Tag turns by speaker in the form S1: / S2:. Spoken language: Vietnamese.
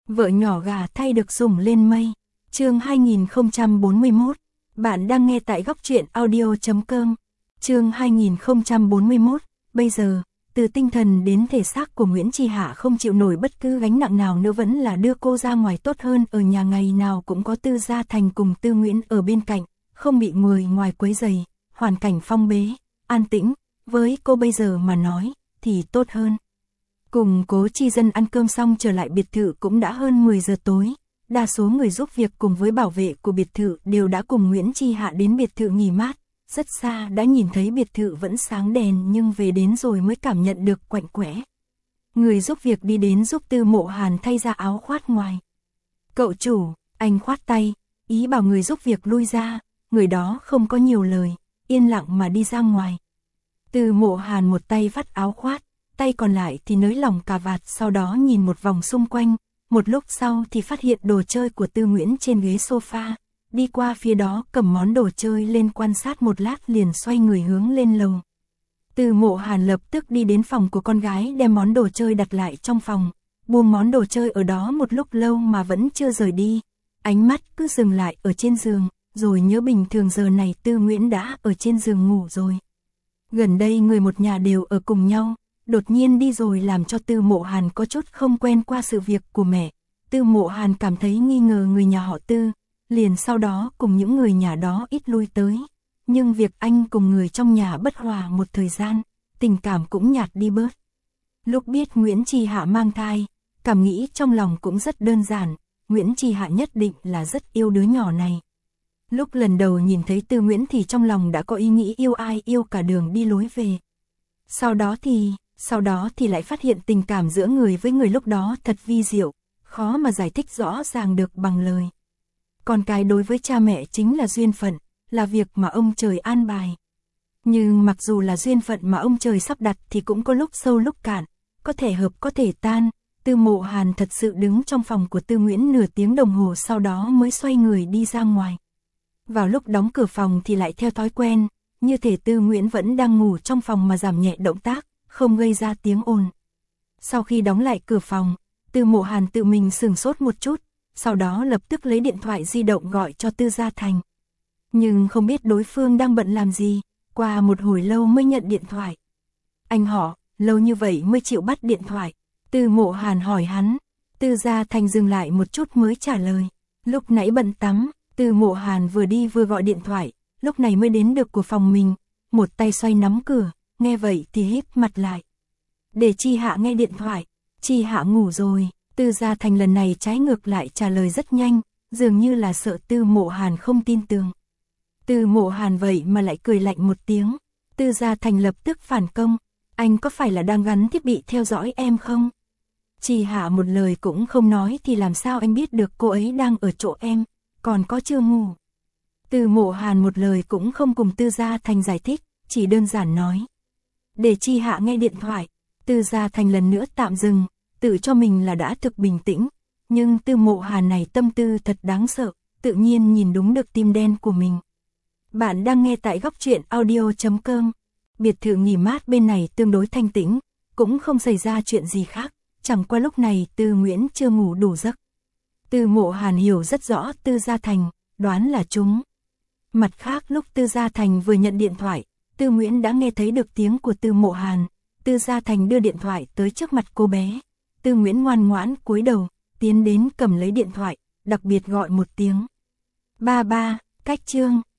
S1: Vợ nhỏ gà thay được sủng lên mây. Chương 2041. Bạn đang nghe tại góc truyện audio.com. Chương 2041. Bây giờ, từ tinh thần đến thể xác của Nguyễn Chi Hạ không chịu nổi bất cứ gánh nặng nào nữa, vẫn là đưa cô ra ngoài tốt hơn. Ở nhà ngày nào cũng có Tư Gia Thành cùng Tư Nguyễn ở bên cạnh, không bị người ngoài quấy rầy, hoàn cảnh phong bế, an tĩnh, với cô bây giờ mà nói thì tốt hơn. Cùng Cố Chi Dân ăn cơm xong trở lại biệt thự cũng đã hơn 10 giờ tối. Đa số người giúp việc cùng với bảo vệ của biệt thự đều đã cùng Nguyễn Chi Hạ đến biệt thự nghỉ mát. Rất xa đã nhìn thấy biệt thự vẫn sáng đèn, nhưng về đến rồi mới cảm nhận được quạnh quẽ. Người giúp việc đi đến giúp Tư Mộ Hàn thay ra áo khoác ngoài. "Cậu chủ", anh khoát tay, ý bảo người giúp việc lui ra. Người đó không có nhiều lời, yên lặng mà đi ra ngoài. Tư Mộ Hàn một tay vắt áo khoác, tay còn lại thì nới lỏng cà vạt, sau đó nhìn một vòng xung quanh. Một lúc sau thì phát hiện đồ chơi của Tư Nguyễn trên ghế sofa, đi qua phía đó cầm món đồ chơi lên quan sát một lát liền xoay người hướng lên lầu. Tư Mộ Hàn lập tức đi đến phòng của con gái, đem món đồ chơi đặt lại trong phòng, buông món đồ chơi ở đó một lúc lâu mà vẫn chưa rời đi. Ánh mắt cứ dừng lại ở trên giường, rồi nhớ bình thường giờ này Tư Nguyễn đã ở trên giường ngủ rồi. Gần đây người một nhà đều ở cùng nhau, đột nhiên đi rồi làm cho Tư Mộ Hàn có chút không quen qua sự việc của mẹ. Tư Mộ Hàn cảm thấy nghi ngờ người nhà họ Tư, liền sau đó cùng những người nhà đó ít lui tới. Nhưng việc anh cùng người trong nhà bất hòa một thời gian, tình cảm cũng nhạt đi bớt. Lúc biết Nguyễn Chi Hạ mang thai, cảm nghĩ trong lòng cũng rất đơn giản, Nguyễn Chi Hạ nhất định là rất yêu đứa nhỏ này. Lúc lần đầu nhìn thấy Tư Nguyễn thì trong lòng đã có ý nghĩ yêu ai yêu cả đường đi lối về. Sau đó thì lại phát hiện tình cảm giữa người với người lúc đó thật vi diệu, khó mà giải thích rõ ràng được bằng lời. Con cái đối với cha mẹ chính là duyên phận, là việc mà ông trời an bài. Nhưng mặc dù là duyên phận mà ông trời sắp đặt thì cũng có lúc sâu lúc cạn, có thể hợp có thể tan. Tư Mộ Hàn thật sự đứng trong phòng của Tư Nguyễn nửa tiếng đồng hồ, sau đó mới xoay người đi ra ngoài. Vào lúc đóng cửa phòng thì lại theo thói quen, như thể Tư Nguyễn vẫn đang ngủ trong phòng mà giảm nhẹ động tác, không gây ra tiếng ồn. Sau khi đóng lại cửa phòng, Tư Mộ Hàn tự mình sửng sốt một chút, sau đó lập tức lấy điện thoại di động gọi cho Tư Gia Thành. Nhưng không biết đối phương đang bận làm gì, qua một hồi lâu mới nhận điện thoại. "Anh họ, lâu như vậy mới chịu bắt điện thoại?" Tư Mộ Hàn hỏi hắn. Tư Gia Thành dừng lại một chút mới trả lời. "Lúc nãy bận tắm." Tư Mộ Hàn vừa đi vừa gọi điện thoại, lúc này mới đến được của phòng mình, một tay xoay nắm cửa, nghe vậy thì híp mặt lại. "Để Chi Hạ nghe điện thoại." "Chi Hạ ngủ rồi." Tư Gia Thành lần này trái ngược lại trả lời rất nhanh, dường như là sợ Tư Mộ Hàn không tin tưởng. Tư Mộ Hàn vậy mà lại cười lạnh một tiếng. Tư Gia Thành lập tức phản công. "Anh có phải là đang gắn thiết bị theo dõi em không? Chi Hạ một lời cũng không nói thì làm sao anh biết được cô ấy đang ở chỗ em, còn có chưa ngủ?" Tư Mộ Hàn một lời cũng không cùng Tư Gia Thành giải thích, chỉ đơn giản nói. "Để Chi Hạ nghe điện thoại." Tư Gia Thành lần nữa tạm dừng, tự cho mình là đã thực bình tĩnh, nhưng Tư Mộ Hàn này tâm tư thật đáng sợ, tự nhiên nhìn đúng được tim đen của mình. Bạn đang nghe tại góc truyện audio.com. Biệt thự nghỉ mát bên này tương đối thanh tĩnh, cũng không xảy ra chuyện gì khác, chẳng qua lúc này Tư Nguyễn chưa ngủ đủ giấc. Tư Mộ Hàn hiểu rất rõ Tư Gia Thành, đoán là chúng. Mặt khác lúc Tư Gia Thành vừa nhận điện thoại, Tư Nguyễn đã nghe thấy được tiếng của Tư Mộ Hàn. Tư Gia Thành đưa điện thoại tới trước mặt cô bé. Tư Nguyễn ngoan ngoãn cúi đầu, tiến đến cầm lấy điện thoại, đặc biệt gọi một tiếng. "Ba ba." Cách chương